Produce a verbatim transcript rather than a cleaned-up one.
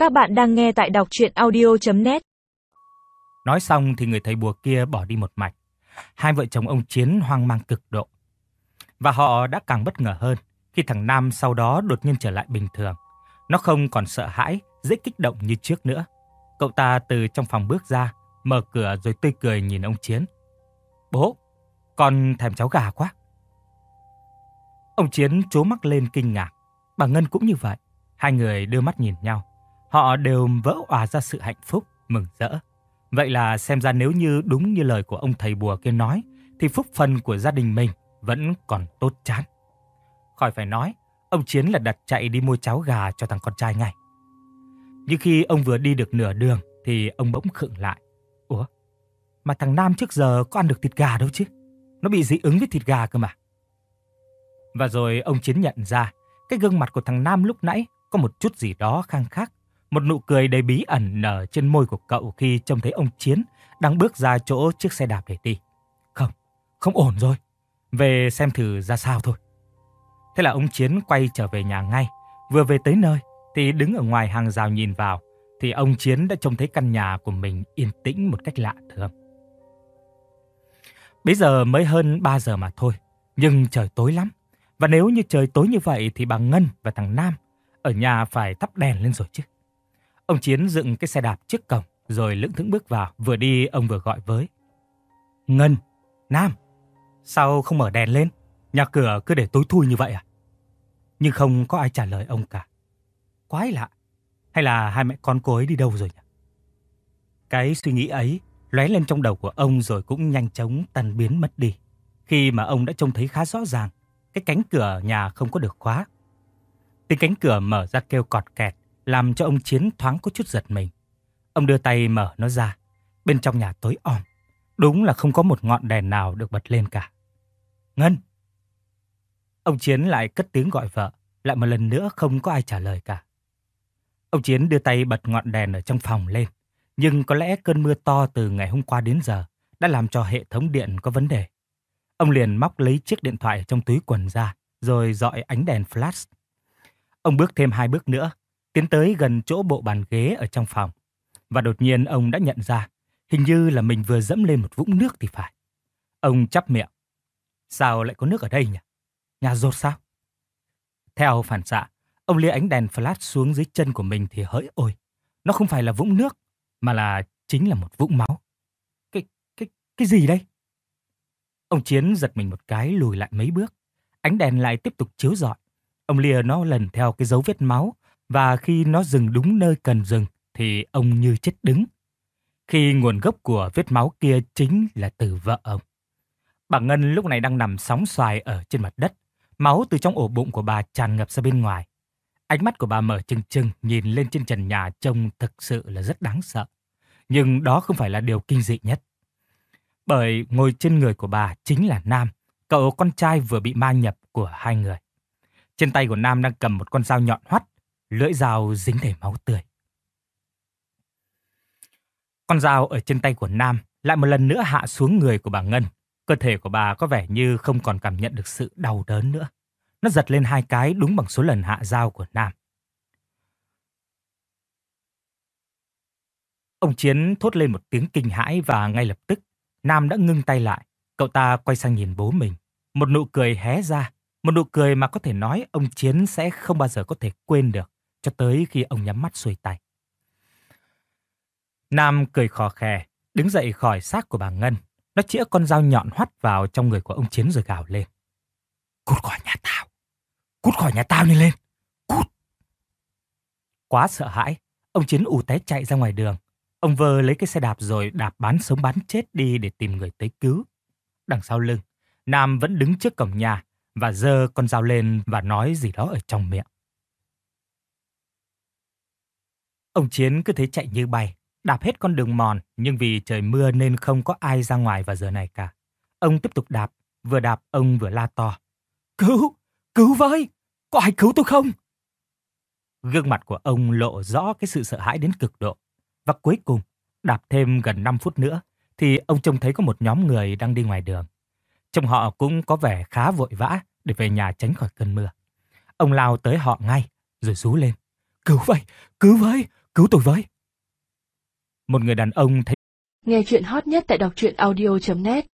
Các bạn đang nghe tại đọc truyện audio chấm net. Nói xong thì người thầy bùa kia bỏ đi một mạch. Hai vợ chồng ông Chiến hoang mang cực độ. Và họ đã càng bất ngờ hơn khi thằng Nam sau đó đột nhiên trở lại bình thường. Nó không còn sợ hãi, dễ kích động như trước nữa. Cậu ta từ trong phòng bước ra, mở cửa rồi tươi cười nhìn ông Chiến. Bố, con thèm cháo gà quá. Ông Chiến trố mắt lên kinh ngạc. Bà Ngân cũng như vậy. Hai người đưa mắt nhìn nhau. Họ đều vỡ òa ra sự hạnh phúc, mừng rỡ. Vậy là xem ra nếu như đúng như lời của ông thầy bùa kia nói, thì phúc phần của gia đình mình vẫn còn tốt chán. Khỏi phải nói, ông Chiến là đặt chạy đi mua cháo gà cho thằng con trai ngay. Nhưng khi ông vừa đi được nửa đường thì ông bỗng khựng lại. Ủa, mà thằng Nam trước giờ có ăn được thịt gà đâu chứ? Nó bị dị ứng với thịt gà cơ mà. Và rồi ông Chiến nhận ra, cái gương mặt của thằng Nam lúc nãy có một chút gì đó khang khác. Một nụ cười đầy bí ẩn nở trên môi của cậu khi trông thấy ông Chiến đang bước ra chỗ chiếc xe đạp để đi. Không, không ổn rồi. Về xem thử ra sao thôi. Thế là ông Chiến quay trở về nhà ngay. Vừa về tới nơi thì đứng ở ngoài hàng rào nhìn vào thì ông Chiến đã trông thấy căn nhà của mình yên tĩnh một cách lạ thường. Bây giờ mới hơn ba giờ mà thôi, nhưng trời tối lắm. Và nếu như trời tối như vậy thì bà Ngân và thằng Nam ở nhà phải thắp đèn lên rồi chứ. Ông Chiến dựng cái xe đạp trước cổng rồi lững thững bước vào. Vừa đi ông vừa gọi với. Ngân, Nam, sao không mở đèn lên? Nhà cửa cứ để tối thui như vậy à? Nhưng không có ai trả lời ông cả. Quái lạ. Hay là hai mẹ con cô ấy đi đâu rồi nhỉ? Cái suy nghĩ ấy lóe lên trong đầu của ông rồi cũng nhanh chóng tan biến mất đi. Khi mà ông đã trông thấy khá rõ ràng cái cánh cửa nhà không có được khóa. Tiếng cánh cửa mở ra kêu cọt kẹt làm cho ông Chiến thoáng có chút giật mình. Ông đưa tay mở nó ra. Bên trong nhà tối om. Đúng là không có một ngọn đèn nào được bật lên cả. Ngân! Ông Chiến lại cất tiếng gọi vợ. Lại một lần nữa không có ai trả lời cả. Ông Chiến đưa tay bật ngọn đèn ở trong phòng lên. Nhưng có lẽ cơn mưa to từ ngày hôm qua đến giờ đã làm cho hệ thống điện có vấn đề. Ông liền móc lấy chiếc điện thoại trong túi quần ra rồi dọi ánh đèn flash. Ông bước thêm hai bước nữa, tiến tới gần chỗ bộ bàn ghế ở trong phòng. Và đột nhiên ông đã nhận ra, hình như là mình vừa dẫm lên một vũng nước thì phải. Ông chắp miệng. Sao lại có nước ở đây nhỉ? Nhà dột sao? Theo phản xạ, ông lia ánh đèn flash xuống dưới chân của mình thì hỡi ôi. Nó không phải là vũng nước, mà là chính là một vũng máu. Cái, cái, cái gì đây? Ông Chiến giật mình một cái lùi lại mấy bước. Ánh đèn lại tiếp tục chiếu rọi. Ông lia nó lần theo cái dấu vết máu. Và khi nó dừng đúng nơi cần dừng thì ông như chết đứng. Khi nguồn gốc của vết máu kia chính là từ vợ ông. Bà Ngân lúc này đang nằm sóng xoài ở trên mặt đất. Máu từ trong ổ bụng của bà tràn ngập ra bên ngoài. Ánh mắt của bà mở trừng trừng nhìn lên trên trần nhà trông thực sự là rất đáng sợ. Nhưng đó không phải là điều kinh dị nhất. Bởi ngồi trên người của bà chính là Nam, cậu con trai vừa bị ma nhập của hai người. Trên tay của Nam đang cầm một con dao nhọn hoắt, lưỡi dao dính đầy máu tươi. Con dao ở trên tay của Nam lại một lần nữa hạ xuống người của bà Ngân. Cơ thể của bà có vẻ như không còn cảm nhận được sự đau đớn nữa. Nó giật lên hai cái đúng bằng số lần hạ dao của Nam. Ông Chiến thốt lên một tiếng kinh hãi và ngay lập tức Nam đã ngưng tay lại. Cậu ta quay sang nhìn bố mình. Một nụ cười hé ra. Một nụ cười mà có thể nói ông Chiến sẽ không bao giờ có thể quên được cho tới khi ông nhắm mắt xuôi tay. Nam cười khò khè, đứng dậy khỏi xác của bà Ngân. Nó chĩa con dao nhọn hoắt vào trong người của ông Chiến rồi gào lên. Cút khỏi nhà tao! Cút khỏi nhà tao nhanh lên! Cút! Quá sợ hãi, ông Chiến ù té chạy ra ngoài đường. Ông vơ lấy cái xe đạp rồi đạp bán sống bán chết đi để tìm người tới cứu. Đằng sau lưng, Nam vẫn đứng trước cổng nhà và giơ con dao lên và nói gì đó ở trong miệng. Ông Chiến cứ thế chạy như bay, đạp hết con đường mòn, nhưng vì trời mưa nên không có ai ra ngoài vào giờ này cả. Ông tiếp tục đạp, vừa đạp ông vừa la to. Cứu! Cứu với! Có ai cứu tôi không? Gương mặt của ông lộ rõ cái sự sợ hãi đến cực độ. Và cuối cùng, đạp thêm gần năm phút nữa, thì ông trông thấy có một nhóm người đang đi ngoài đường. Trông họ cũng có vẻ khá vội vã để về nhà tránh khỏi cơn mưa. Ông lao tới họ ngay, rồi rú lên. Cứu với! Cứu với! cứu tôi với. Một người đàn ông thấy Nghe chuyện hot nhất tại đọc truyện audio chấm net